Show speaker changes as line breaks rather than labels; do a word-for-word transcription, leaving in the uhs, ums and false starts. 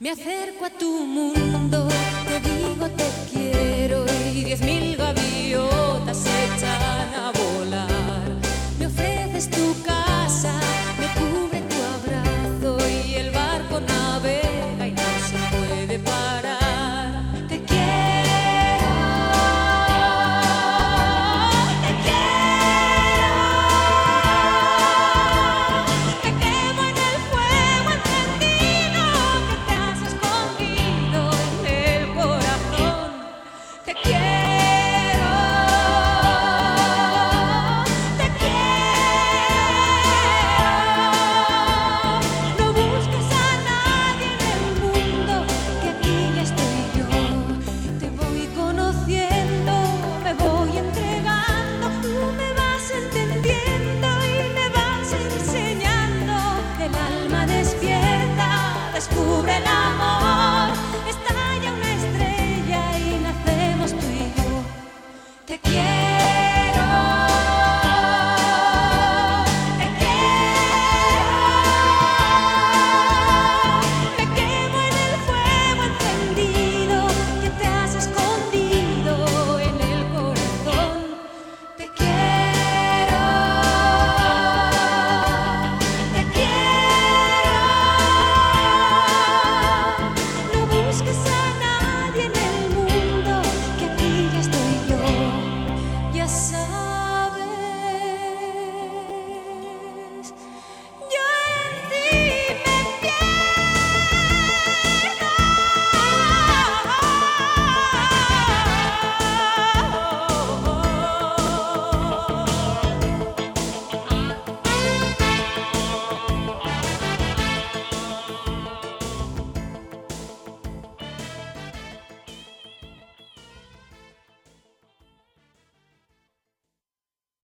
Me acerco a tu mundo, te digo te quiero y diez mil gaviotas se echan a volar. Me ofreces tu casa, me cubre tu abrazo y el barco navega y no se puede parar. Te quiero, te quiero, te quemo en el fuego encendido que te has escondido en el corazón. Te quiero, te quiero. No busques a nadie en el mundo, que aquí ya estoy yo. Te voy conociendo, me voy entregando, tú me vas entendiendo y me vas enseñando. El alma despierta, descubre el amor, estalla una estrella y nacemos tú y yo. Te quiero.